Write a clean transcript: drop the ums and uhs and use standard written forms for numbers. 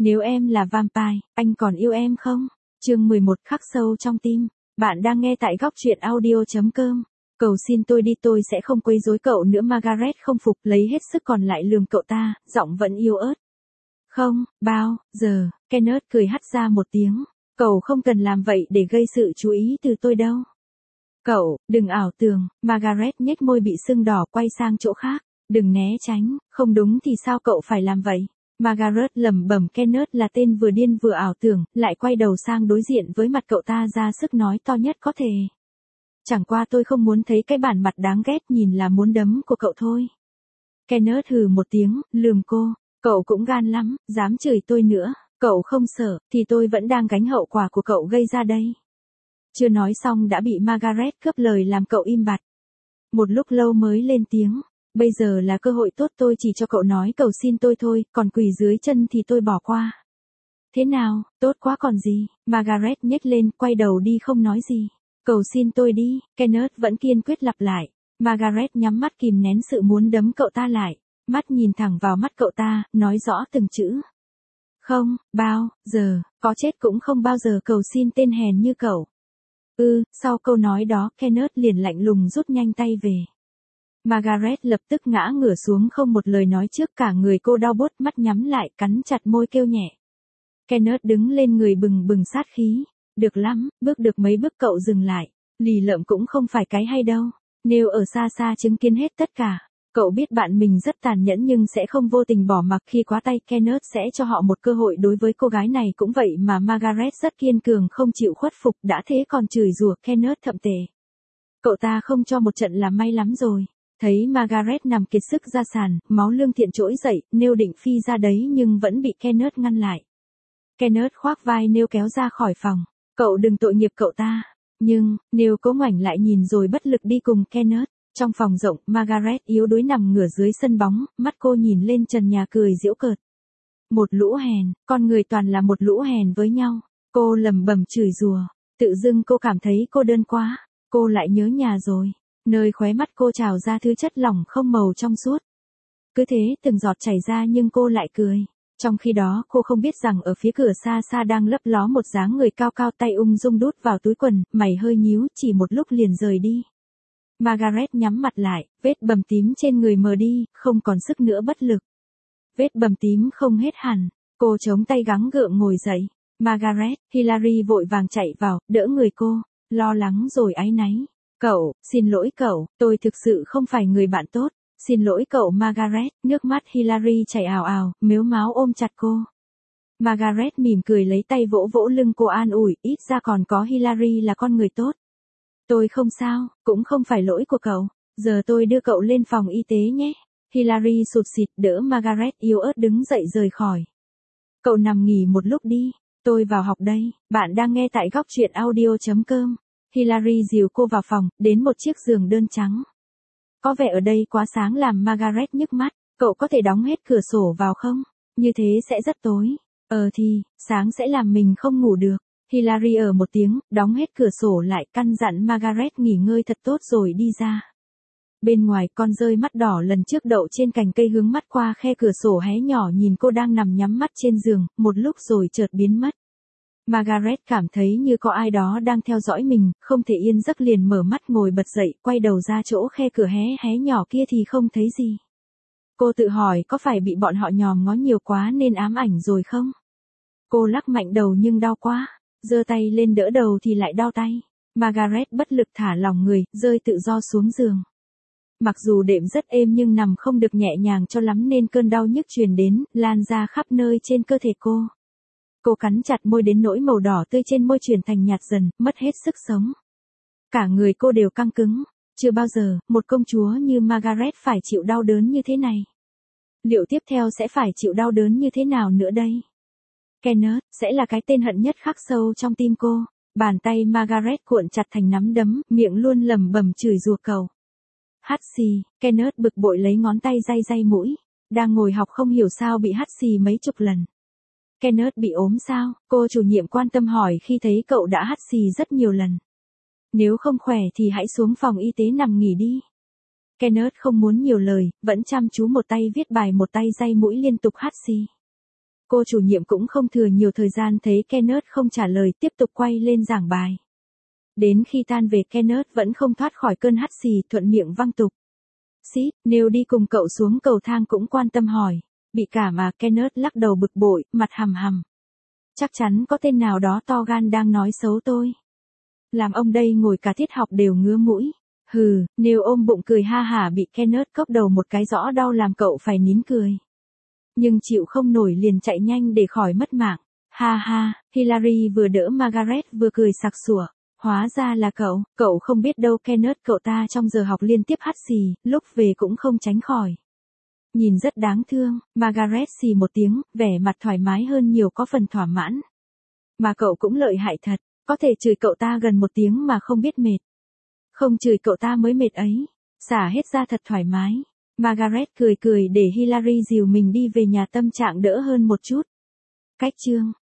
Nếu em là vampire, anh còn yêu em không? Chương 11 khắc sâu trong tim. Bạn đang nghe tại góc truyện audio.com. Cầu xin tôi đi, tôi sẽ không quấy rối cậu nữa. Margaret không phục, lấy hết sức còn lại lườm cậu ta, giọng vẫn yếu ớt. Không, bao giờ. Kenneth cười hắt ra một tiếng. Cậu không cần làm vậy để gây sự chú ý từ tôi đâu. Cậu, đừng ảo tưởng. Margaret nhếch môi bị sưng đỏ, quay sang chỗ khác. Đừng né tránh, không đúng thì sao cậu phải làm vậy? Margaret lẩm bẩm. Kenneth là tên vừa điên vừa ảo tưởng, lại quay đầu sang đối diện với mặt cậu ta, ra sức nói to nhất có thể. Chẳng qua tôi không muốn thấy cái bản mặt đáng ghét nhìn là muốn đấm của cậu thôi. Kenneth hừ một tiếng, lườm cô. Cậu cũng gan lắm, dám chửi tôi nữa. Cậu không sợ, thì tôi vẫn đang gánh hậu quả của cậu gây ra đây. Chưa nói xong đã bị Margaret cướp lời làm cậu im bặt. Một lúc lâu mới lên tiếng. Bây giờ là cơ hội tốt, tôi chỉ cho cậu nói cầu xin tôi thôi, còn quỳ dưới chân thì tôi bỏ qua. Thế nào, tốt quá còn gì. Margaret nhếch lên, quay đầu đi không nói gì. Cầu xin tôi đi. Kenneth vẫn kiên quyết lặp lại. Margaret nhắm mắt kìm nén sự muốn đấm cậu ta lại. Mắt nhìn thẳng vào mắt cậu ta, nói rõ từng chữ. Không, bao giờ, có chết cũng không bao giờ cầu xin tên hèn như cậu. Sau câu nói đó, Kenneth liền lạnh lùng rút nhanh tay về. Margaret lập tức ngã ngửa xuống không một lời nói trước, cả người cô đau buốt, mắt nhắm lại, cắn chặt môi kêu nhẹ. Kenneth đứng lên, người bừng bừng sát khí. Được lắm, bước được mấy bước cậu dừng lại. Lì lợm cũng không phải cái hay đâu. Nếu ở xa xa chứng kiến hết tất cả. Cậu biết bạn mình rất tàn nhẫn nhưng sẽ không vô tình bỏ mặc khi quá tay. Kenneth sẽ cho họ một cơ hội. Đối với cô gái này cũng vậy mà Margaret rất kiên cường, không chịu khuất phục, đã thế còn chửi rủa Kenneth thậm tệ. Cậu ta không cho một trận là may lắm rồi. Thấy Margaret nằm kiệt sức ra sàn, máu lương thiện trỗi dậy, Neil định phi ra đấy nhưng vẫn bị Kenneth ngăn lại. Kenneth khoác vai Neil kéo ra khỏi phòng. Cậu đừng tội nghiệp cậu ta. Nhưng, Neil cố ngoảnh lại nhìn rồi bất lực đi cùng Kenneth. Trong phòng rộng, Margaret yếu đuối nằm ngửa dưới sân bóng, mắt cô nhìn lên trần nhà cười giễu cợt. Một lũ hèn, con người toàn là một lũ hèn với nhau. Cô lẩm bẩm chửi rủa. Tự dưng cô cảm thấy cô đơn quá. Cô lại nhớ nhà rồi. Nơi khóe mắt cô trào ra thứ chất lỏng không màu trong suốt. Cứ thế từng giọt chảy ra nhưng cô lại cười. Trong khi đó cô không biết rằng ở phía cửa xa xa đang lấp ló một dáng người cao cao, tay ung dung đút vào túi quần, mày hơi nhíu, chỉ một lúc liền rời đi. Margaret nhắm mặt lại, vết bầm tím trên người mờ đi, không còn sức nữa, bất lực. Vết bầm tím không hết hẳn, cô chống tay gắng gượng ngồi dậy. Margaret, Hilary vội vàng chạy vào, đỡ người cô, lo lắng rồi áy náy. Cậu, xin lỗi cậu, tôi thực sự không phải người bạn tốt. Xin lỗi cậu Margaret, nước mắt Hilary chảy ào ào, mếu máo ôm chặt cô. Margaret mỉm cười lấy tay vỗ vỗ lưng cô an ủi, ít ra còn có Hilary là con người tốt. Tôi không sao, cũng không phải lỗi của cậu, giờ tôi đưa cậu lên phòng y tế nhé. Hilary sụt sịt đỡ Margaret yếu ớt đứng dậy rời khỏi. Cậu nằm nghỉ một lúc đi, tôi vào học đây. Bạn đang nghe tại góc truyện audio.com. Hilary dìu cô vào phòng, đến một chiếc giường đơn trắng. Có vẻ ở đây quá sáng làm Margaret nhức mắt. Cậu có thể đóng hết cửa sổ vào không? Như thế sẽ rất tối. Thì, sáng sẽ làm mình không ngủ được. Hilary một tiếng, đóng hết cửa sổ lại, căn dặn Margaret nghỉ ngơi thật tốt rồi đi ra. Bên ngoài, con dơi mắt đỏ lần trước đậu trên cành cây hướng mắt qua khe cửa sổ hé nhỏ nhìn cô đang nằm nhắm mắt trên giường, một lúc rồi chợt biến mất. Margaret cảm thấy như có ai đó đang theo dõi mình, không thể yên giấc liền mở mắt ngồi bật dậy, quay đầu ra chỗ khe cửa hé nhỏ kia thì không thấy gì. Cô tự hỏi có phải bị bọn họ nhòm ngó nhiều quá nên ám ảnh rồi không? Cô lắc mạnh đầu nhưng đau quá, giơ tay lên đỡ đầu thì lại đau tay. Margaret bất lực thả lỏng người, rơi tự do xuống giường. Mặc dù đệm rất êm nhưng nằm không được nhẹ nhàng cho lắm nên cơn đau nhức truyền đến, lan ra khắp nơi trên cơ thể cô. Cô cắn chặt môi đến nỗi màu đỏ tươi trên môi chuyển thành nhạt dần, mất hết sức sống. Cả người cô đều căng cứng. Chưa bao giờ, một công chúa như Margaret phải chịu đau đớn như thế này. Liệu tiếp theo sẽ phải chịu đau đớn như thế nào nữa đây? Kenneth, sẽ là cái tên hận nhất khắc sâu trong tim cô. Bàn tay Margaret cuộn chặt thành nắm đấm, miệng luôn lẩm bẩm chửi rủa cậu. Hắt xì, Kenneth bực bội lấy ngón tay day mũi. Đang ngồi học không hiểu sao bị hắt xì mấy chục lần. Kenneth bị ốm sao? Cô chủ nhiệm quan tâm hỏi khi thấy cậu đã hắt xì rất nhiều lần. Nếu không khỏe thì hãy xuống phòng y tế nằm nghỉ đi. Kenneth không muốn nhiều lời, vẫn chăm chú một tay viết bài một tay day mũi liên tục hắt xì. Cô chủ nhiệm cũng không thừa nhiều thời gian thấy Kenneth không trả lời, tiếp tục quay lên giảng bài. Đến khi tan về, Kenneth vẫn không thoát khỏi cơn hắt xì, thuận miệng văng tục. Sid, nếu đi cùng cậu xuống cầu thang cũng quan tâm hỏi. Bị cảm à? Kenneth lắc đầu bực bội, mặt hầm hầm. Chắc chắn có tên nào đó to gan đang nói xấu tôi. Làm ông đây ngồi cả tiết học đều ngứa mũi. Hừ, nếu ôm bụng cười ha hả, bị Kenneth cốc đầu một cái rõ đau làm cậu phải nín cười. Nhưng chịu không nổi liền chạy nhanh để khỏi mất mạng. Ha ha, Hillary vừa đỡ Margaret vừa cười sặc sủa. Hóa ra là cậu không biết đâu Kenneth, cậu ta trong giờ học liên tiếp hắt xì, lúc về cũng không tránh khỏi. Nhìn rất đáng thương, Margaret xì một tiếng, vẻ mặt thoải mái hơn nhiều, có phần thỏa mãn. Mà cậu cũng lợi hại thật, có thể chửi cậu ta gần 1 tiếng mà không biết mệt. Không chửi cậu ta mới mệt ấy, xả hết ra thật thoải mái. Margaret cười cười để Hillary dìu mình đi về nhà, tâm trạng đỡ hơn một chút. Cách chương